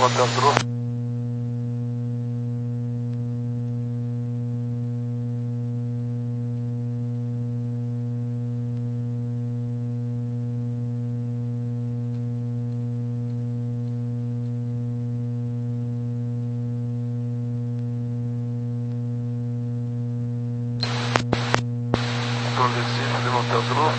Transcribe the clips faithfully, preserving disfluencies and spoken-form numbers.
Motel Zulu. Controle de cima de Motel Zulu.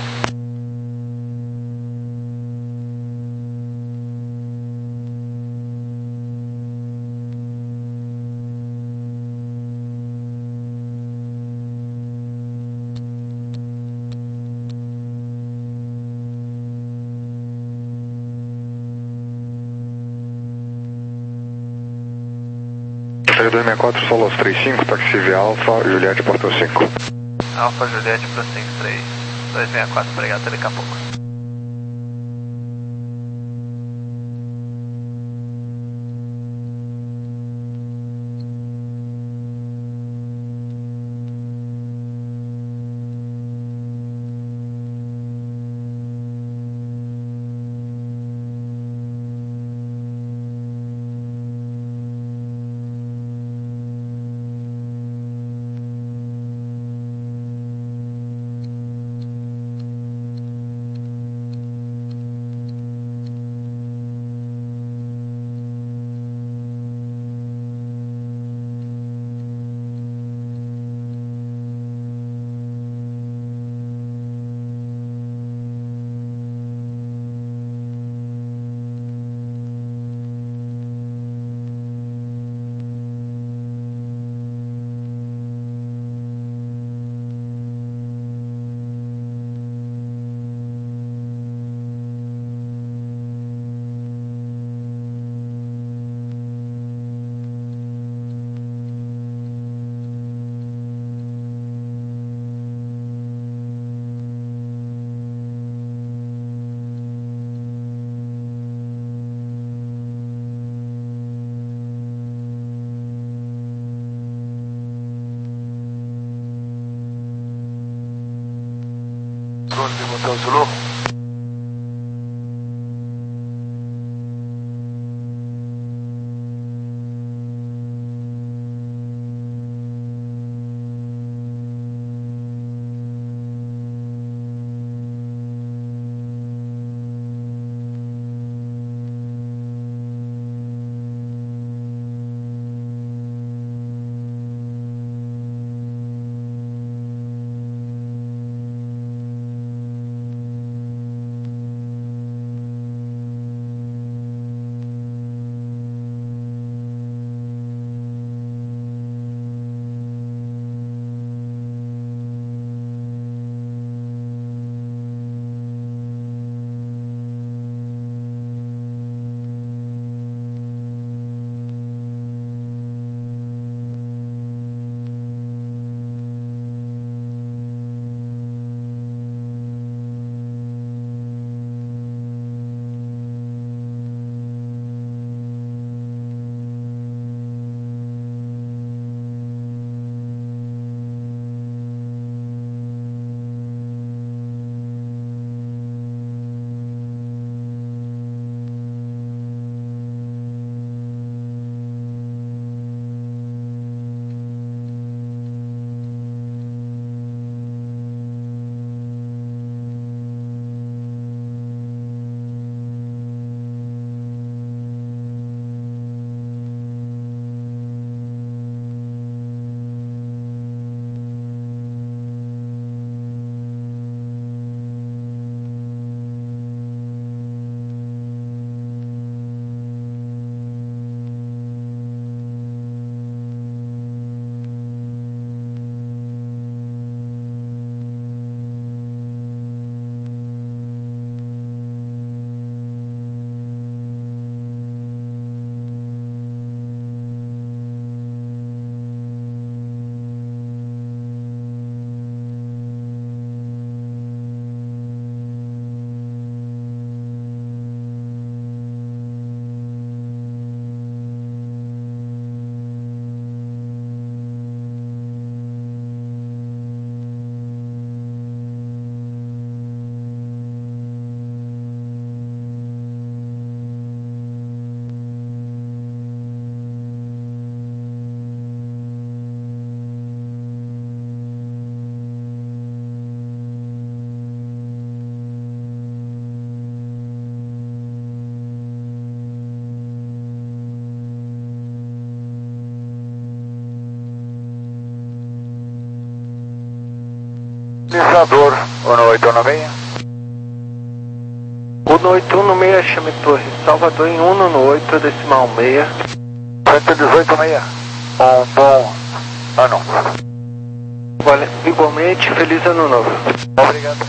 dois seis quatro, Solos trinta e cinco, táxi Alfa, Juliette, Porto cinco. Alfa Juliette, Prossegue três, dois seis quatro, obrigado, até daqui a pouco. Controle de Motel Zulu. Sinalizador, um oito um seis. um oito um seis, chame Torre Salvador em um oito decimal seis. cento e dezoito seis. Um bom ano. Olha, igualmente, feliz ano novo. Obrigado.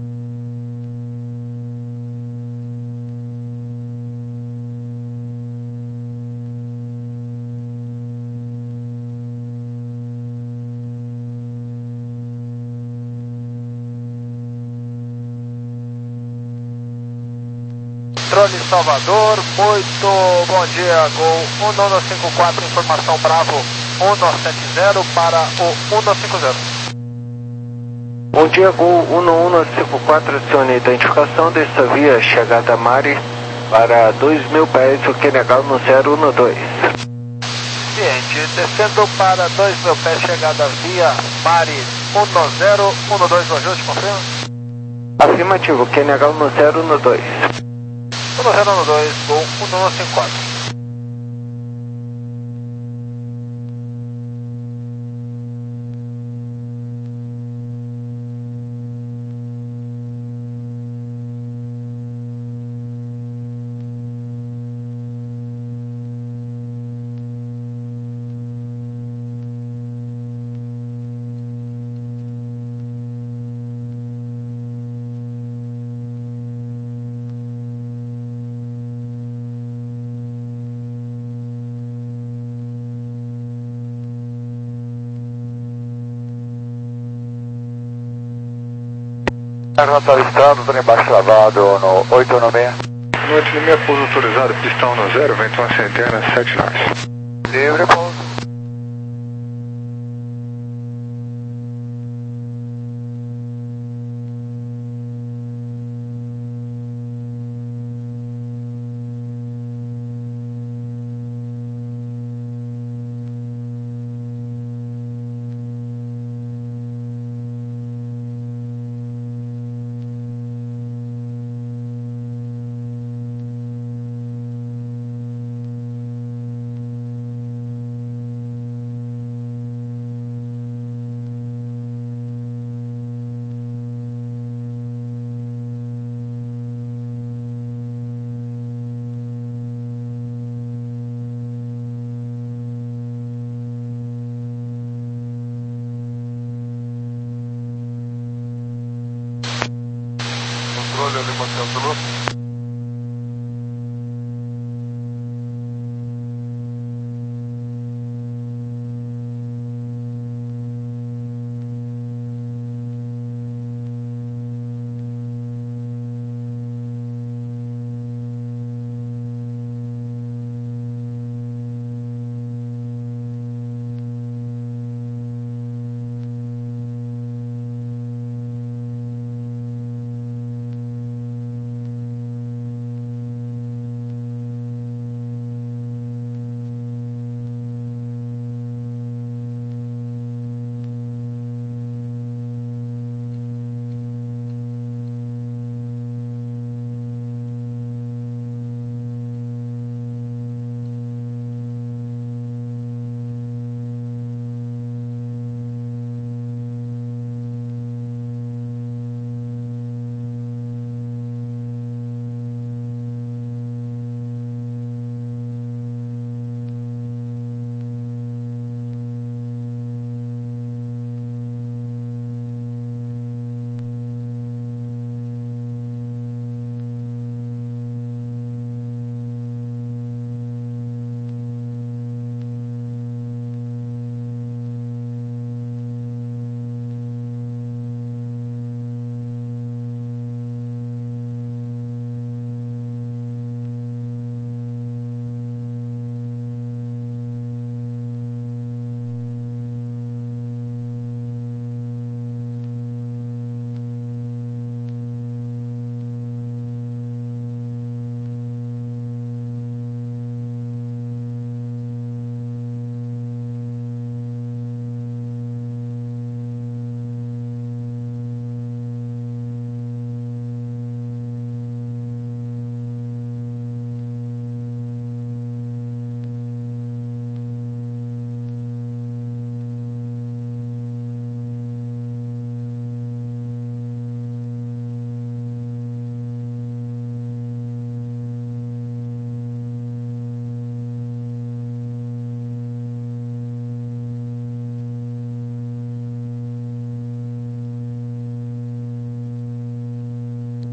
Controle Salvador, muito bom dia, Gol um nove cinco quatro, informação Bravo um nove sete zero para o um nove cinco zero. Bom dia, Gol um um cinco quatro, acione a identificação dessa via, chegada a Mari para dois mil pés, o que legal no zero um dois. Ciente, descendo para dois mil pés, chegada via Mari um nove zero um dois, o ajuste, confirma? Afirmativo, que legal no zero um dois. um zero um dois, Gol um nove cinco quatro. Rota Estado, trem baixo travado no oito um seis. Noite de meia, pouso autorizado, pistão no zero, vento uma centena, sete nós. Livre, pouso. Controle Lima Centro.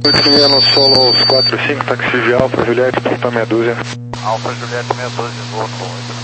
oito Juliano Solo aos quatro cinco, táxi via Alfa Juliette, ponta meia dúzia. Alfa Juliette meia dúzia, voo com oito.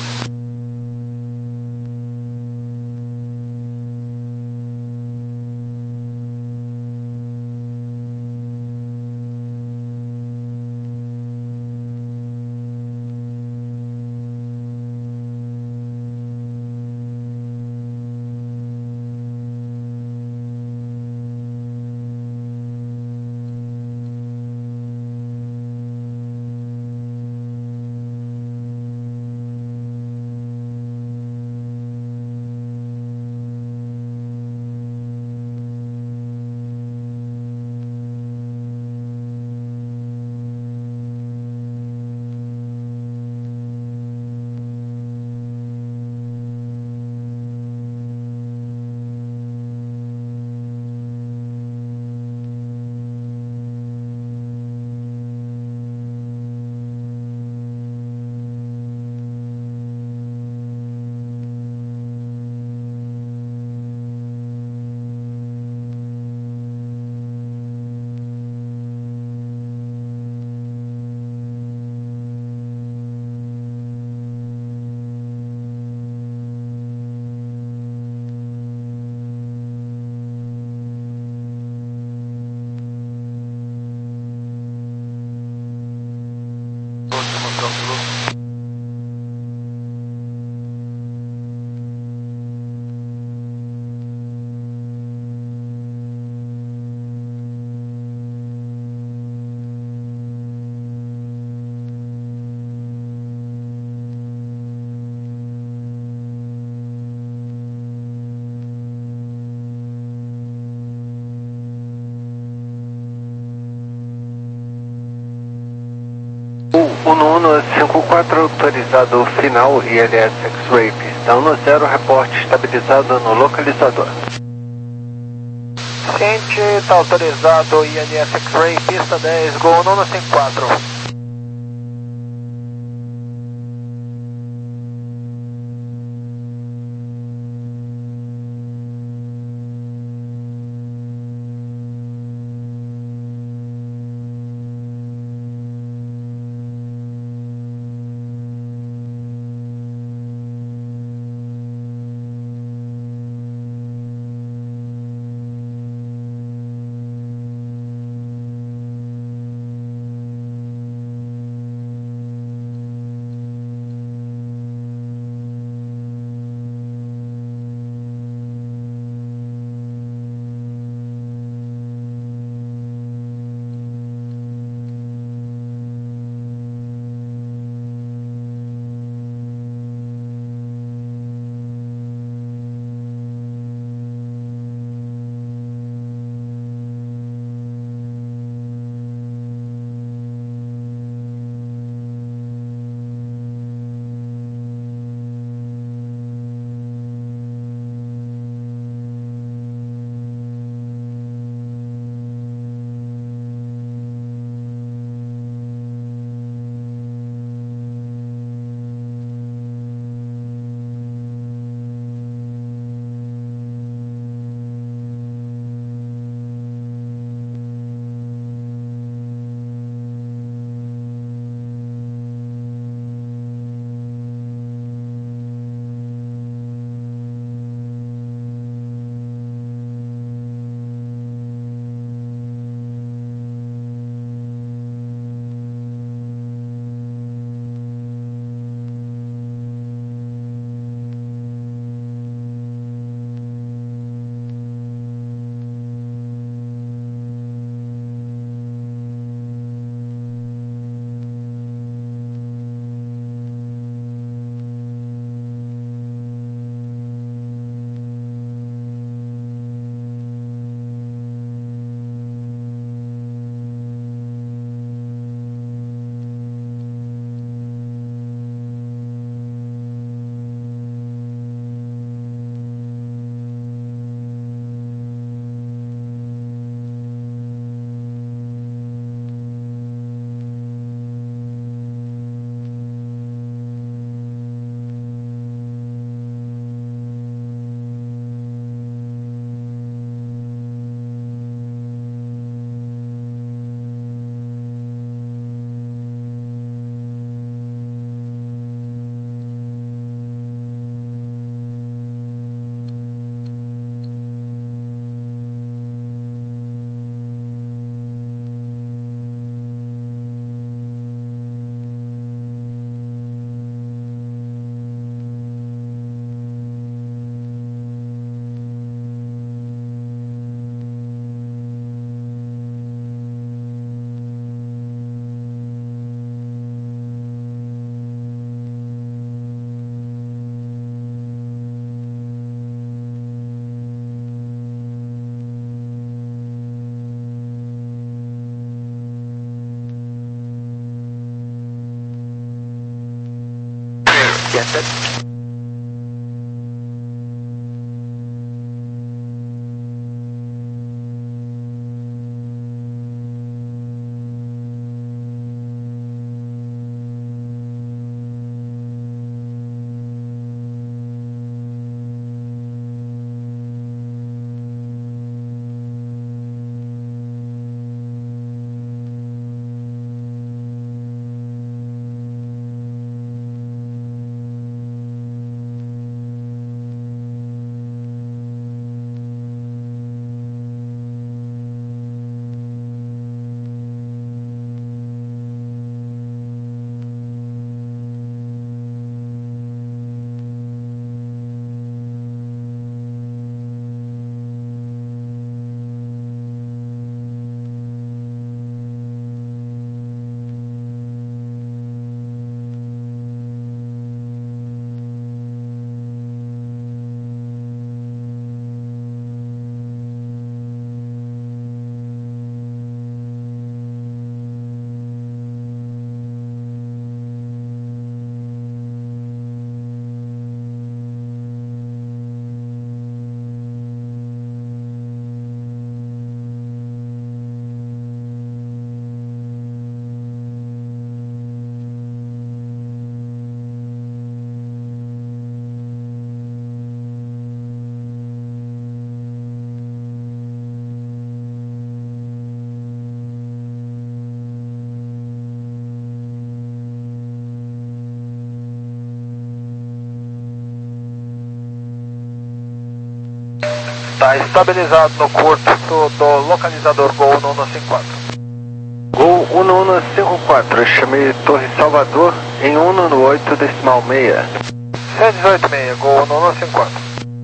Uno Uno cinco quatro autorizado final I L S X-Ray, pistão no zero, reporte estabilizado no localizador. Ciente, está autorizado I L S X-Ray, pista dez, Gol Uno Uno cinco quatro. Oriented. Está estabilizado no curto do localizador Gol um um cinco quatro. Gol um um cinco quatro, chamei Torre Salvador em um um oito decimal meia. cento e dezoito e meio, Gol um um cinco quatro.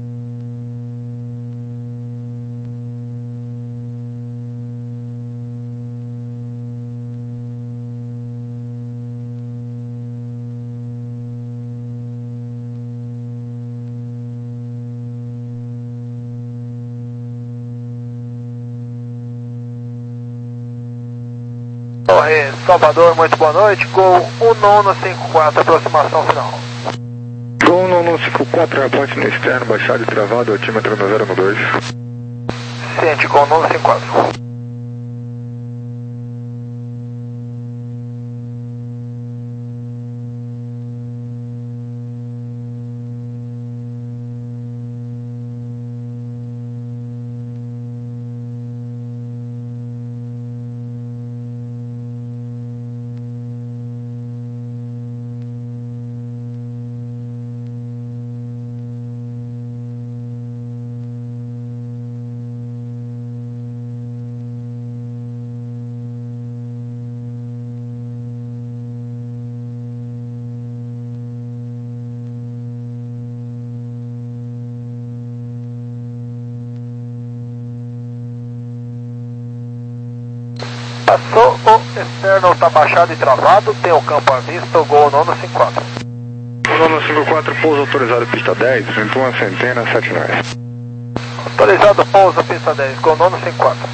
Torre Salvador, muito boa noite, Gol um um cinco quatro, aproximação final. Gol um um cinco quatro, reporte no externo, baixado e travado, altímetro no zero um dois. Ciente, Gol um um cinco quatro. Passou o externo, está baixado e travado, tem o campo à vista, o Gol um um cinco quatro. um um cinco quatro, pouso autorizado pista dez, vinte e uma centena, sete nove. Autorizado pouso pista dez, Gol um um cinco quatro.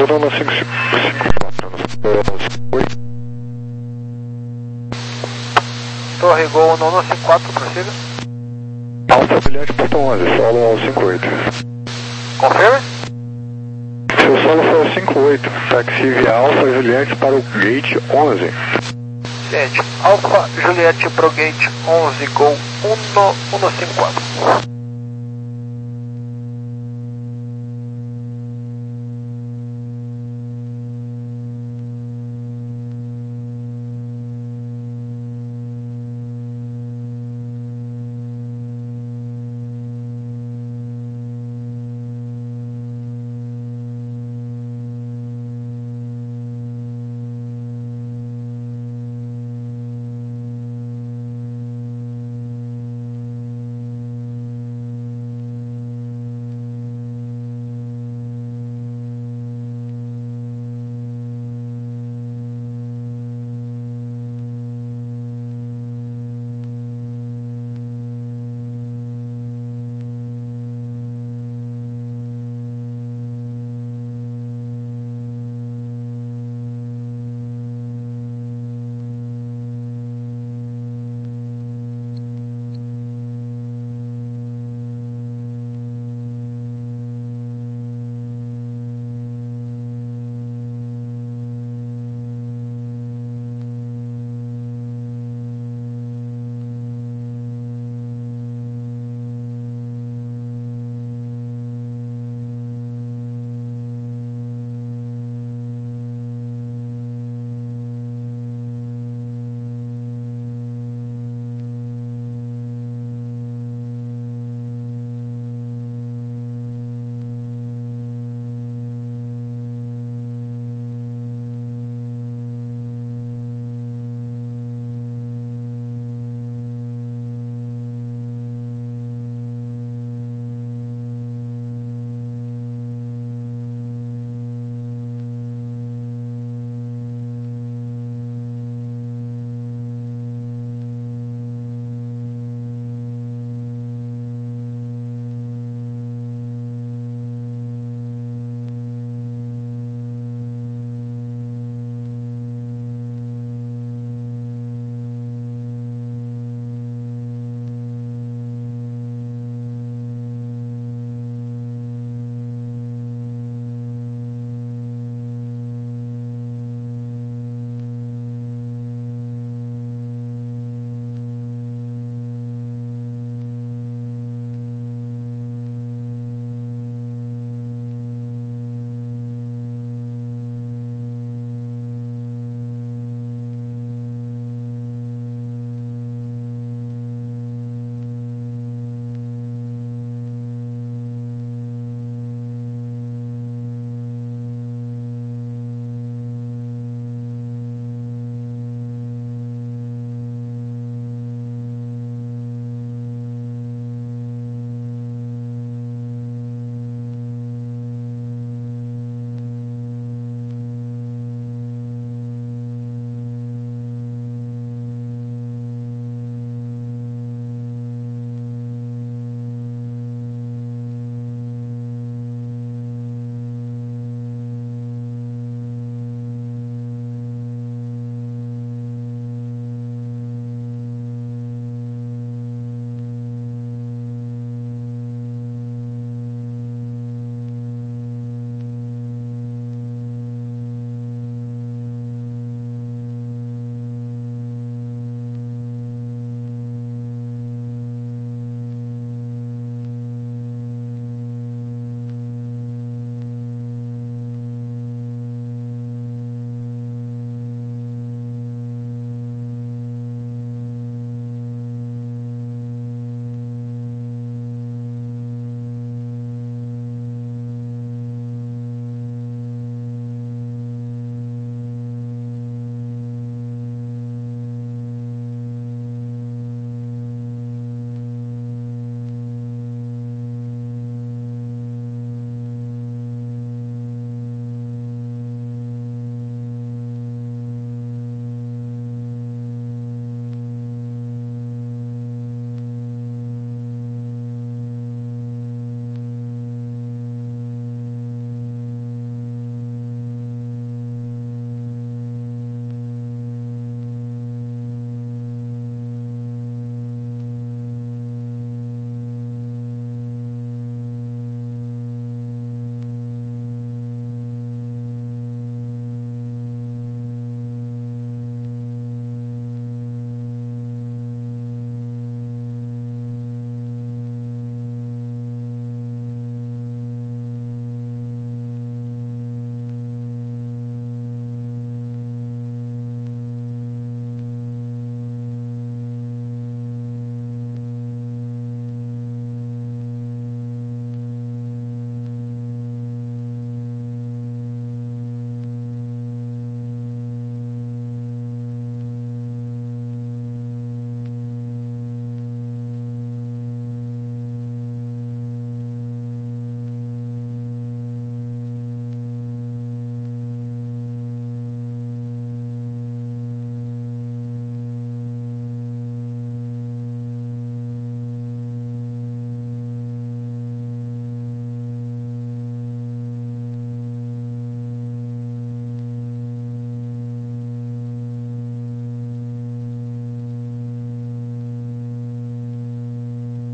Uno cinco quatro, oito. Torre Gol Uno cinco quatro, prossiga. Alfa Juliette Porto onze, solo ao cinco oito. Confirme. Seu solo foi ao cinco oito, taxi via Alfa Juliette para o gate onze. Gente, Alfa Juliette pro gate onze, Gol Uno cinco quatro.